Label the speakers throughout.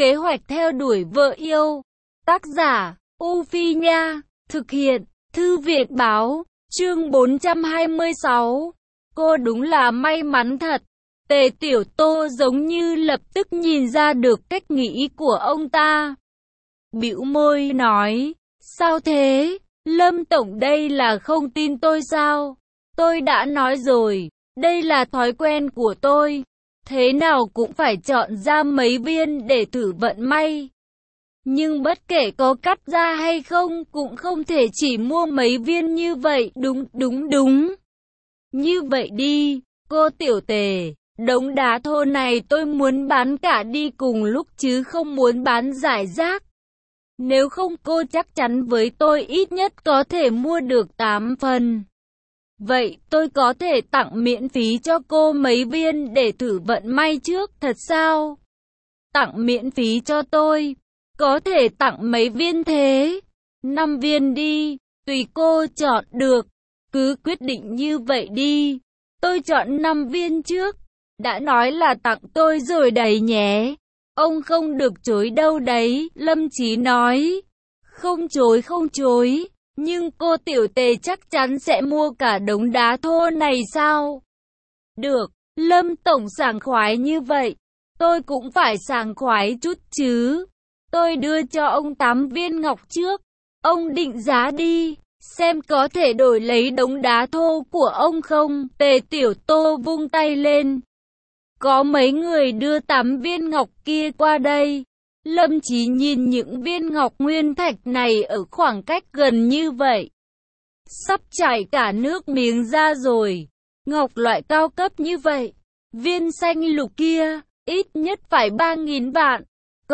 Speaker 1: Kế hoạch theo đuổi vợ yêu. Tác giả, U Phi Nha. Thực hiện, Thư viện Báo. Chương 426. Cô đúng là may mắn thật. Tề Tiểu Tô giống như lập tức nhìn ra được cách nghĩ của ông ta. Bĩu môi nói, sao thế? Lâm Tổng đây là không tin tôi sao? Tôi đã nói rồi, đây là thói quen của tôi. Thế nào cũng phải chọn ra mấy viên để thử vận may. Nhưng bất kể có cắt ra hay không cũng không thể chỉ mua mấy viên như vậy. Đúng. Như vậy đi, cô Tiểu Tề, đống đá thô này tôi muốn bán cả đi cùng lúc chứ không muốn bán rải rác. Nếu không cô chắc chắn với tôi ít nhất có thể mua được 8 phần. Vậy tôi có thể tặng miễn phí cho cô mấy viên để thử vận may trước, thật sao? Tặng miễn phí cho tôi, có thể tặng mấy viên thế? 5 viên đi, tùy cô chọn được. Cứ quyết định như vậy đi, tôi chọn 5 viên trước. Đã nói là tặng tôi rồi đấy nhé. Ông không được chối đâu đấy, Lâm Chí nói. Không chối, nhưng cô Tiểu Tề chắc chắn sẽ mua cả đống đá thô này sao? Được, Lâm Tổng sảng khoái như vậy, tôi cũng phải sảng khoái chút chứ. Tôi đưa cho ông 8 viên ngọc trước, ông định giá đi, xem có thể đổi lấy đống đá thô của ông không? Tề Tiểu Tô vung tay lên. Có mấy người đưa 8 viên ngọc kia qua đây. Lâm Chí nhìn những viên ngọc nguyên thạch này ở khoảng cách gần như vậy. Sắp chảy cả nước miếng ra rồi. Ngọc loại cao cấp như vậy. Viên xanh lục kia, ít nhất phải 3.000 vạn.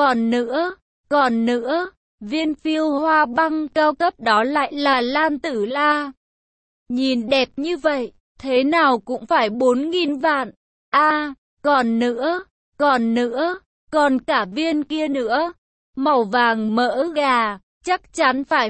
Speaker 1: Còn nữa, viên phiêu hoa băng cao cấp đó lại là Lan Tử La. Nhìn đẹp như vậy, thế nào cũng phải 4.000 vạn. Còn cả viên kia nữa, màu vàng mỡ gà, chắc chắn phải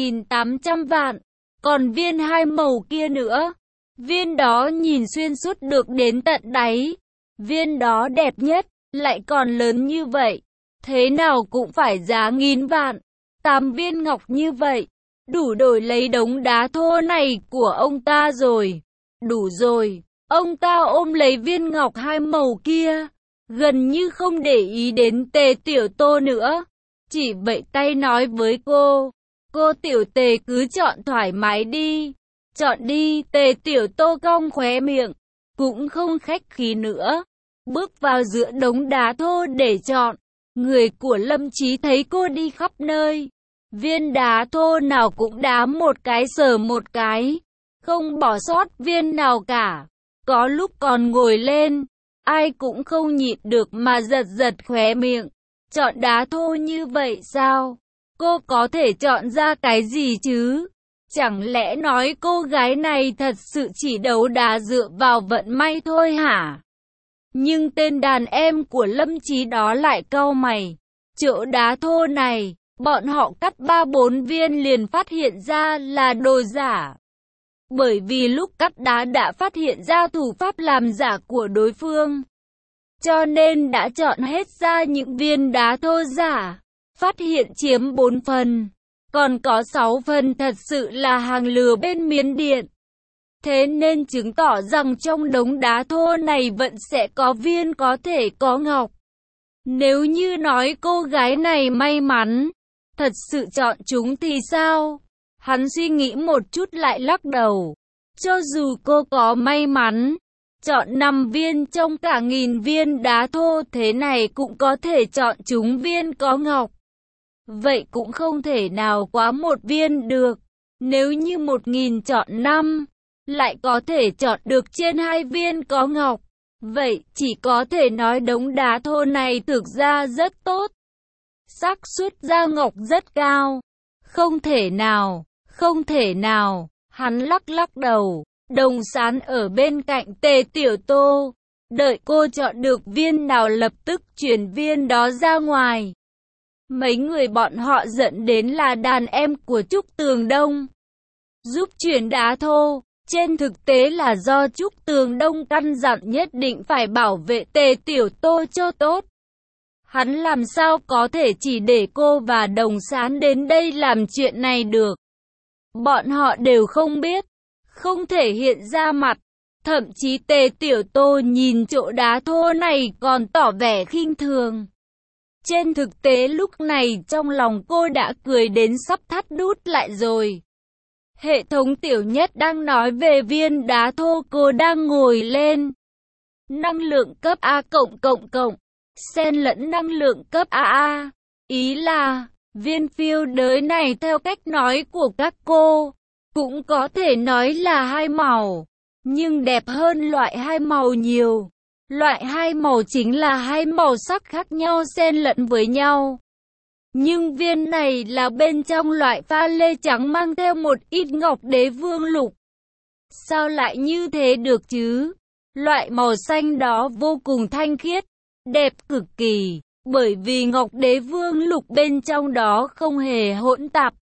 Speaker 1: 1.800 vạn. Còn viên hai màu kia nữa, viên đó nhìn xuyên suốt được đến tận đáy. Viên đó đẹp nhất, lại còn lớn như vậy, thế nào cũng phải giá 1.000 vạn. 8 viên ngọc như vậy, đủ đổi lấy đống đá thô này của ông ta rồi. Đủ rồi, ông ta ôm lấy viên ngọc hai màu kia, gần như không để ý đến Tề Tiểu Tô nữa. Chỉ vẫy tay nói với cô Tiểu Tề cứ chọn thoải mái đi. Chọn đi. Tề Tiểu Tô cong khóe miệng, cũng không khách khí nữa, bước vào giữa đống đá thô để chọn. Người của Lâm Chí thấy cô đi khắp nơi, viên đá thô nào cũng đá một cái sờ một cái, không bỏ sót viên nào cả. Có lúc còn ngồi lên, ai cũng không nhịn được mà giật khóe miệng. Chọn đá thô như vậy sao? Cô có thể chọn ra cái gì chứ? Chẳng lẽ nói cô gái này thật sự chỉ đấu đá dựa vào vận may thôi hả? Nhưng tên đàn em của Lâm Chí đó lại cau mày. Chỗ đá thô này, bọn họ cắt 3-4 viên liền phát hiện ra là đồ giả. Bởi vì lúc cắt đá đã phát hiện ra thủ pháp làm giả của đối phương, cho nên đã chọn hết ra những viên đá thô giả. Phát hiện chiếm 4 phần, còn có 6 phần thật sự là hàng lừa bên Miến Điện. Thế nên chứng tỏ rằng trong đống đá thô này vẫn sẽ có viên có thể có ngọc. Nếu như nói cô gái này may mắn, thật sự chọn chúng thì sao? Hắn suy nghĩ một chút lại lắc đầu. Cho dù cô có may mắn, chọn 5 viên trong cả 1.000 viên đá thô thế này cũng có thể chọn chúng viên có ngọc. Vậy cũng không thể nào quá 1 viên được. Nếu như 1.000 chọn 5, lại có thể chọn được trên 2 viên có ngọc. Vậy chỉ có thể nói đống đá thô này thực ra rất tốt. Xác suất ra ngọc rất cao. Không thể nào. Hắn lắc đầu. Đồng Sán ở bên cạnh Tề Tiểu Tô, đợi cô chọn được viên nào lập tức chuyển viên đó ra ngoài. Mấy người bọn họ dẫn đến là đàn em của Trúc Tường Đông, giúp chuyển đá thô. Trên thực tế là do Trúc Tường Đông căn dặn nhất định phải bảo vệ Tề Tiểu Tô cho tốt. Hắn làm sao có thể chỉ để cô và Đồng Sán đến đây làm chuyện này được. Bọn họ đều không biết, không thể hiện ra mặt. Thậm chí Tề Tiểu Tô nhìn chỗ đá thô này còn tỏ vẻ khinh thường. Trên thực tế lúc này trong lòng cô đã cười đến sắp thắt đút lại rồi. Hệ thống Tiểu Nhất đang nói về viên đá thô cô đang ngồi lên. Năng lượng cấp A cộng, xen lẫn năng lượng cấp AA. Ý là, viên phiêu đới này theo cách nói của các cô, cũng có thể nói là hai màu, nhưng đẹp hơn loại hai màu nhiều. Loại hai màu chính là hai màu sắc khác nhau xen lẫn với nhau. Nhưng viên này là bên trong loại pha lê trắng mang theo một ít ngọc đế vương lục. Sao lại như thế được chứ? Loại màu xanh đó vô cùng thanh khiết, đẹp cực kỳ, bởi vì ngọc đế vương lục bên trong đó không hề hỗn tạp,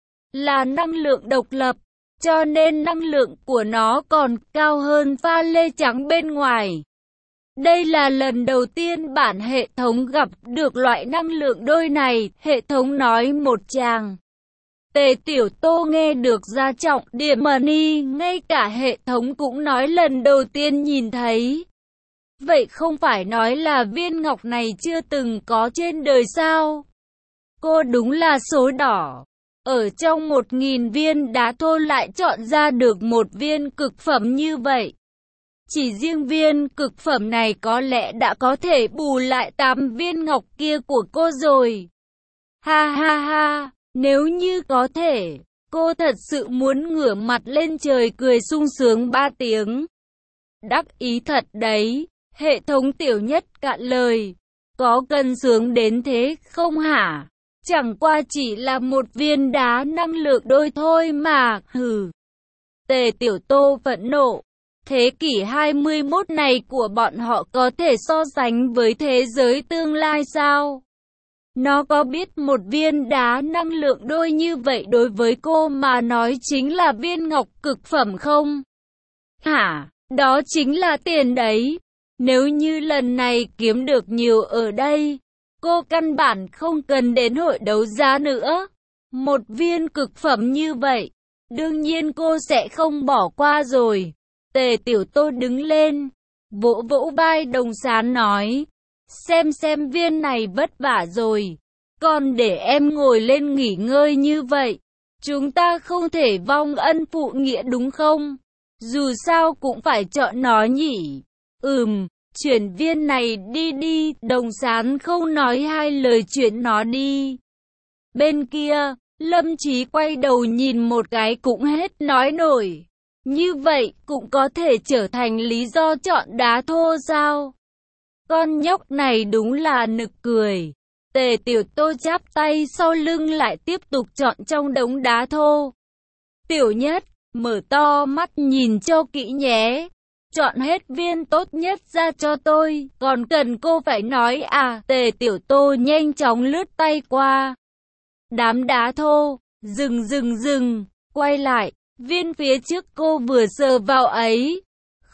Speaker 1: là năng lượng độc lập, cho nên năng lượng của nó còn cao hơn pha lê trắng bên ngoài. Đây là lần đầu tiên bản hệ thống gặp được loại năng lượng đôi này, hệ thống nói một tràng. Tề Tiểu Tô nghe được ra trọng điểm money, ngay cả hệ thống cũng nói lần đầu tiên nhìn thấy. Vậy không phải nói là viên ngọc này chưa từng có trên đời sao? Cô đúng là số đỏ. Ở trong 1000 viên đá thô lại chọn ra được một viên cực phẩm như vậy. Chỉ riêng viên cực phẩm này có lẽ đã có thể bù lại 8 viên ngọc kia của cô rồi. Ha ha ha, nếu như có thể, cô thật sự muốn ngửa mặt lên trời cười sung sướng 3 tiếng. Đắc ý thật đấy, hệ thống Tiểu Nhất cạn lời. Có cần sướng đến thế không hả? Chẳng qua chỉ là một viên đá năng lượng đôi thôi mà, hừ. Tề Tiểu Tô phẫn nộ. Thế kỷ 21 này của bọn họ có thể so sánh với thế giới tương lai sao? Nó có biết một viên đá năng lượng đôi như vậy đối với cô mà nói chính là viên ngọc cực phẩm không? Hả? Đó chính là tiền đấy. Nếu như lần này kiếm được nhiều ở đây, cô căn bản không cần đến hội đấu giá nữa. Một viên cực phẩm như vậy, đương nhiên cô sẽ không bỏ qua rồi. Tề Tiểu Tô đứng lên, vỗ vỗ vai Đồng Sán nói, xem viên này vất vả rồi, còn để em ngồi lên nghỉ ngơi như vậy, chúng ta không thể vong ân phụ nghĩa đúng không? Dù sao cũng phải chọn nó nhỉ. Chuyển viên này đi đi, Đồng Sán không nói hai lời chuyển nó đi. Bên kia, Lâm Chí quay đầu nhìn một cái cũng hết nói nổi. Như vậy cũng có thể trở thành lý do chọn đá thô sao? Con nhóc này đúng là nực cười. Tề Tiểu Tô chắp tay sau lưng lại tiếp tục chọn trong đống đá thô. Tiểu Nhất, mở to mắt nhìn cho kỹ nhé. Chọn hết viên tốt nhất ra cho tôi, còn cần cô phải nói à? Tề Tiểu Tô nhanh chóng lướt tay qua đám đá thô, dừng, quay lại, viên phía trước cô vừa sờ vào ấy.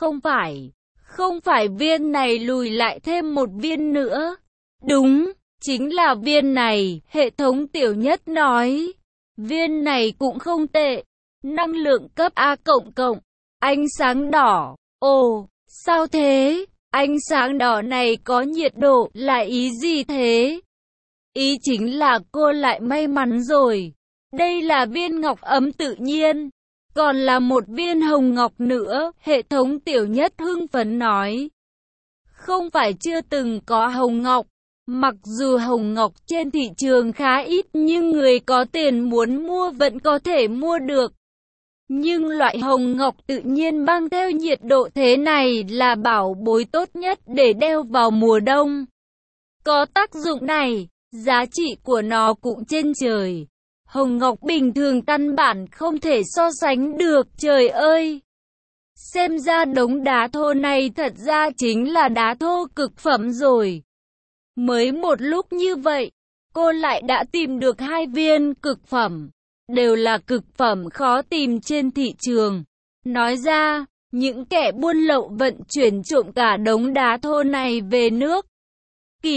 Speaker 1: Không phải viên này lùi lại thêm một viên nữa. Đúng, chính là viên này, hệ thống Tiểu Nhất nói. Viên này cũng không tệ, năng lượng cấp A cộng, ánh sáng đỏ. Ồ, sao thế? Ánh sáng đỏ này có nhiệt độ là ý gì thế? Ý chính là cô lại may mắn rồi. Đây là viên ngọc ấm tự nhiên, còn là một viên hồng ngọc nữa, hệ thống Tiểu Nhất hưng phấn nói. Không phải chưa từng có hồng ngọc, mặc dù hồng ngọc trên thị trường khá ít nhưng người có tiền muốn mua vẫn có thể mua được. Nhưng loại hồng ngọc tự nhiên mang theo nhiệt độ thế này là bảo bối tốt nhất để đeo vào mùa đông. Có tác dụng này, giá trị của nó cũng trên trời. Hồng ngọc bình thường căn bản không thể so sánh được, trời ơi. Xem ra đống đá thô này thật ra chính là đá thô cực phẩm rồi. Mới một lúc như vậy, cô lại đã tìm được 2 viên cực phẩm. Đều là cực phẩm khó tìm trên thị trường. Nói ra, những kẻ buôn lậu vận chuyển trộm cả đống đá thô này về nước. Kỳ thực,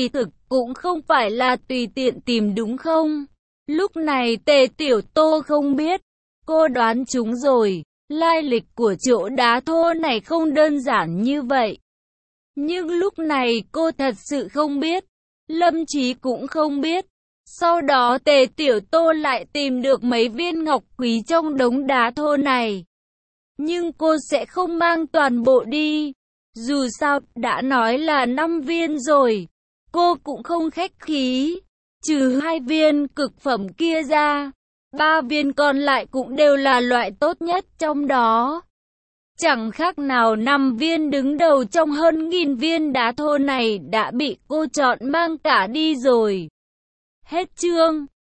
Speaker 1: cũng không phải là tùy tiện tìm đúng không? Lúc này Tề Tiểu Tô không biết, cô đoán trúng rồi, lai lịch của chỗ đá thô này không đơn giản như vậy. Nhưng lúc này cô thật sự không biết, Lâm Chí cũng không biết. Sau đó Tề Tiểu Tô lại tìm được mấy viên ngọc quý trong đống đá thô này. Nhưng cô sẽ không mang toàn bộ đi. Dù sao, đã nói là 5 viên rồi. Cô cũng không khách khí. Trừ 2 viên cực phẩm kia ra, 3 viên còn lại cũng đều là loại tốt nhất trong đó. Chẳng khác nào 5 viên đứng đầu trong hơn 1000 viên đá thô này đã bị cô chọn mang cả đi rồi. Hết chương.